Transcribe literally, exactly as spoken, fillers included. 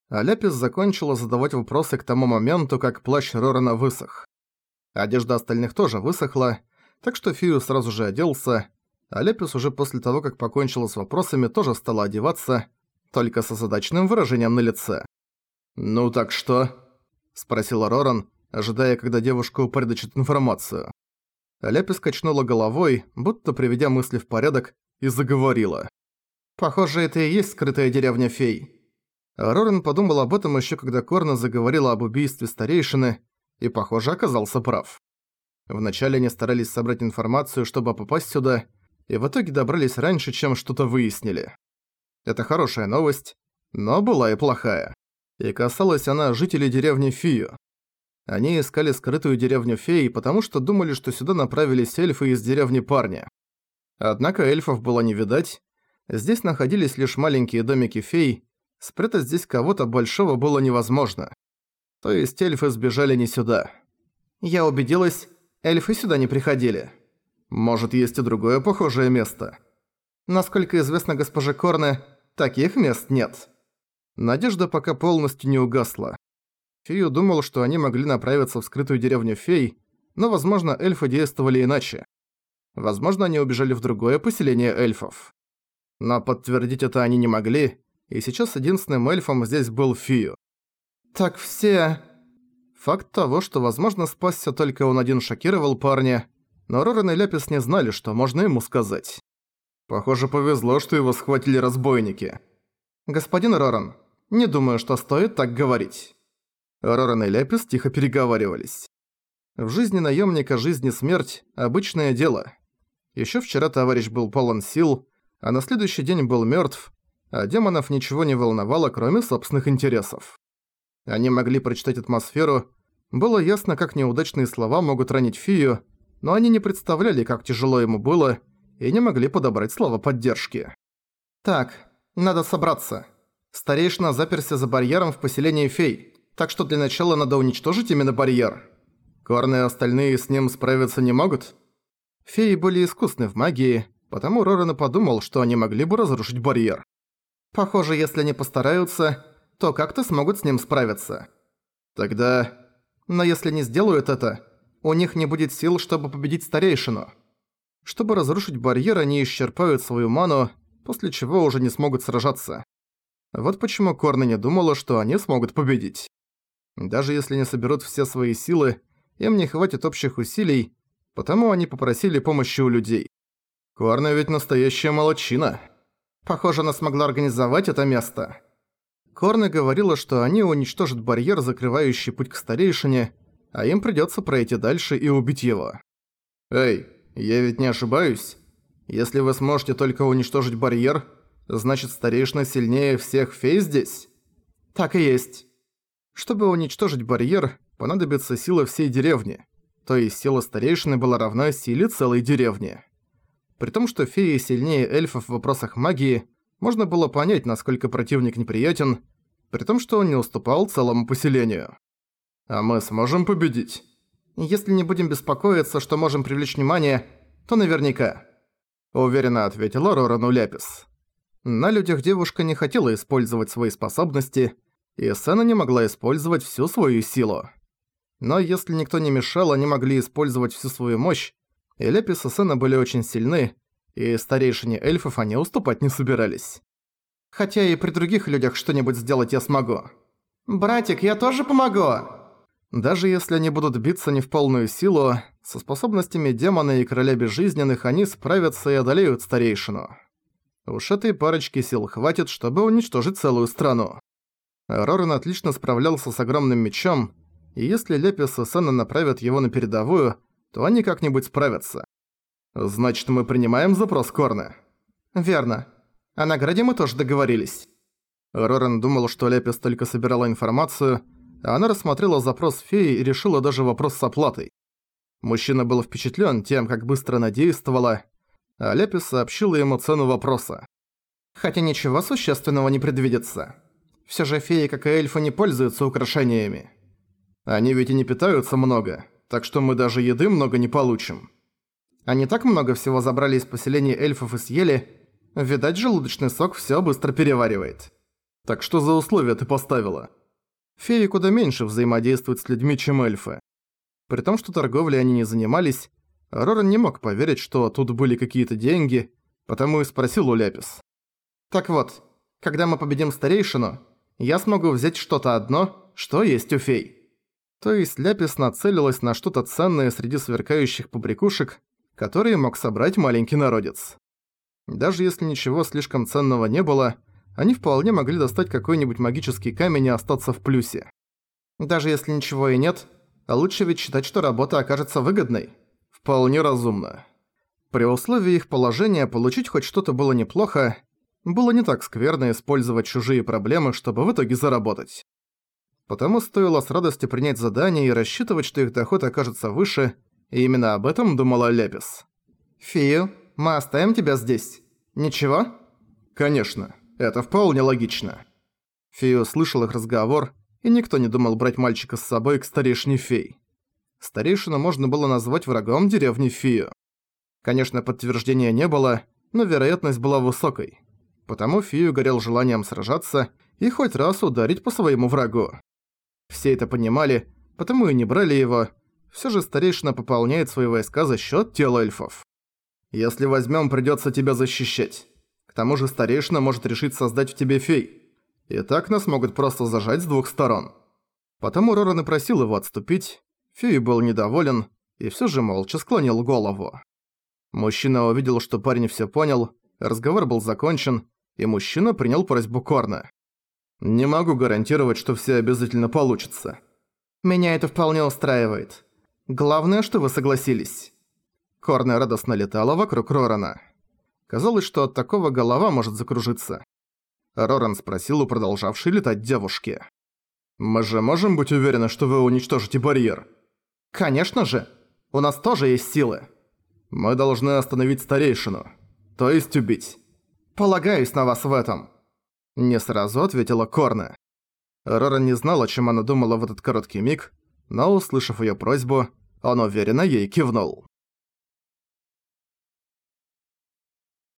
а Ляпис закончила задавать вопросы к тому моменту, как плащ Рорана высох. Одежда остальных тоже высохла, так что Фию сразу же оделся, а Ляпис уже после того, как покончила с вопросами, тоже стала одеваться, только с озадаченным выражением на лице. «Ну так что?» – спросил Роран, ожидая, когда девушка упорядочит информацию. Ляпис качнула головой, будто приведя мысли в порядок, и заговорила. «Похоже, это и есть скрытая деревня фей». Роран подумал об этом ещё, когда Корна заговорила об убийстве старейшины, и, похоже, оказался прав. Вначале они старались собрать информацию, чтобы попасть сюда, и в итоге добрались раньше, чем что-то выяснили. Это хорошая новость, но была и плохая. И касалась она жителей деревни Фию. Они искали скрытую деревню фей, потому что думали, что сюда направились эльфы из деревни Парня. Однако эльфов было не видать, здесь находились лишь маленькие домики фей, спрятать здесь кого-то большого было невозможно. То есть эльфы сбежали не сюда. Я убедилась, эльфы сюда не приходили. Может, есть и другое похожее место? Насколько известно госпоже Корне, таких мест нет. Надежда пока полностью не угасла. Фию думал, что они могли направиться в скрытую деревню фей, но, возможно, эльфы действовали иначе. Возможно, они убежали в другое поселение эльфов. Но подтвердить это они не могли, и сейчас единственным эльфом здесь был Фию. Так все... Факт того, что, возможно, спасся только он один, шокировал парня, но Роран и Ляпис не знали, что можно ему сказать. Похоже, повезло, что его схватили разбойники. «Господин Роран, не думаю, что стоит так говорить». Роран и Ляпис тихо переговаривались. В жизни наемника жизнь и смерть – обычное дело. Еще вчера товарищ был полон сил, а на следующий день был мертв, а демонов ничего не волновало, кроме собственных интересов. Они могли прочитать атмосферу, было ясно, как неудачные слова могут ранить Фию, но они не представляли, как тяжело ему было, и не могли подобрать слова поддержки. «Так, надо собраться. Старейшина заперся за барьером в поселении фей, так что для начала надо уничтожить именно барьер. Корны и остальные с ним справиться не могут?» Феи были искусны в магии, потому Роран и подумал, что они могли бы разрушить барьер. «Похоже, если они постараются, то как-то смогут с ним справиться. Тогда... Но если не сделают это, у них не будет сил, чтобы победить старейшину. Чтобы разрушить барьер, они исчерпают свою ману, после чего уже не смогут сражаться. Вот почему Корна не думала, что они смогут победить. Даже если не соберут все свои силы, им не хватит общих усилий, потому они попросили помощи у людей. Корна ведь настоящая молодчина. Похоже, она смогла организовать это место. Корна говорила, что они уничтожат барьер, закрывающий путь к старейшине, а им придётся пройти дальше и убить его. «Эй, я ведь не ошибаюсь? Если вы сможете только уничтожить барьер, значит старейшина сильнее всех фей здесь?» «Так и есть. Чтобы уничтожить барьер, понадобится сила всей деревни, то есть сила старейшины была равна силе целой деревни. При том, что феи сильнее эльфов в вопросах магии, можно было понять, насколько противник неприятен, при том, что он не уступал целому поселению. «А мы сможем победить?» «Если не будем беспокоиться, что можем привлечь внимание, то наверняка», — уверенно ответила Рорану Ляпис. На людях девушка не хотела использовать свои способности, и Сэна не могла использовать всю свою силу. Но если никто не мешал, они могли использовать всю свою мощь, и Ляпис и Сэна были очень сильны, и старейшине эльфов они уступать не собирались. «Хотя и при других людях что-нибудь сделать я смогу». «Братик, я тоже помогу!» Даже если они будут биться не в полную силу, со способностями демона и короля безжизненных они справятся и одолеют старейшину. Уж этой парочки сил хватит, чтобы уничтожить целую страну. Роран отлично справлялся с огромным мечом, и если Ляпис и Сэна направят его на передовую, то они как-нибудь справятся. «Значит, мы принимаем запрос Корны?» «Верно. О награде мы тоже договорились». Роран думал, что Ляпис только собирала информацию, а она рассмотрела запрос феи и решила даже вопрос с оплатой. Мужчина был впечатлен тем, как быстро она действовала, а Ляпис сообщила ему цену вопроса. «Хотя ничего существенного не предвидится. Всё же феи, как и эльфы, не пользуются украшениями. Они ведь и не питаются много, так что мы даже еды много не получим. Они так много всего забрали из поселений эльфов и съели, видать, желудочный сок всё быстро переваривает». «Так что за условия ты поставила?» Феи куда меньше взаимодействуют с людьми, чем эльфы. При том, что торговлей они не занимались, Роран не мог поверить, что тут были какие-то деньги, потому и спросил у Ляпис. «Так вот, когда мы победим старейшину, я смогу взять что-то одно, что есть у фей». То есть Ляпис нацелилась на что-то ценное среди сверкающих побрякушек, которые мог собрать маленький народец. Даже если ничего слишком ценного не было, они вполне могли достать какой-нибудь магический камень и остаться в плюсе. Даже если ничего и нет, лучше ведь считать, что работа окажется выгодной. Вполне разумно. При условии их положения получить хоть что-то было неплохо, было не так скверно использовать чужие проблемы, чтобы в итоге заработать. Потому стоило с радостью принять задание и рассчитывать, что их доход окажется выше, и именно об этом думала Ляпис. «Фию, мы оставим тебя здесь. Ничего?» «Конечно. Это вполне логично». Фию слышал их разговор, и никто не думал брать мальчика с собой к старейшине фей. Старейшину можно было назвать врагом деревни Фию. Конечно, подтверждения не было, но вероятность была высокой. Потому Фию горел желанием сражаться и хоть раз ударить по своему врагу. Все это понимали, потому и не брали его. Всё же старейшина пополняет свои войска за счёт тела эльфов. «Если возьмём, придётся тебя защищать. К тому же старейшина может решить создать в тебе фей. И так нас могут просто зажать с двух сторон». Потому Роран и просил его отступить. Фию был недоволен и всё же молча склонил голову. Мужчина увидел, что парень всё понял, разговор был закончен, и мужчина принял просьбу Корна. «Не могу гарантировать, что всё обязательно получится». «Меня это вполне устраивает. Главное, что вы согласились». Корна радостно летала вокруг Рорана. Казалось, что от такого голова может закружиться. Роран спросил у продолжавшей летать девушки. «Мы же можем быть уверены, что вы уничтожите барьер?» «Конечно же! У нас тоже есть силы!» «Мы должны остановить старейшину. То есть убить». «Полагаюсь на вас в этом!» Не сразу ответила Корна. Роран не знал, о чем она думала в этот короткий миг, но, услышав её просьбу, он уверенно ей кивнул.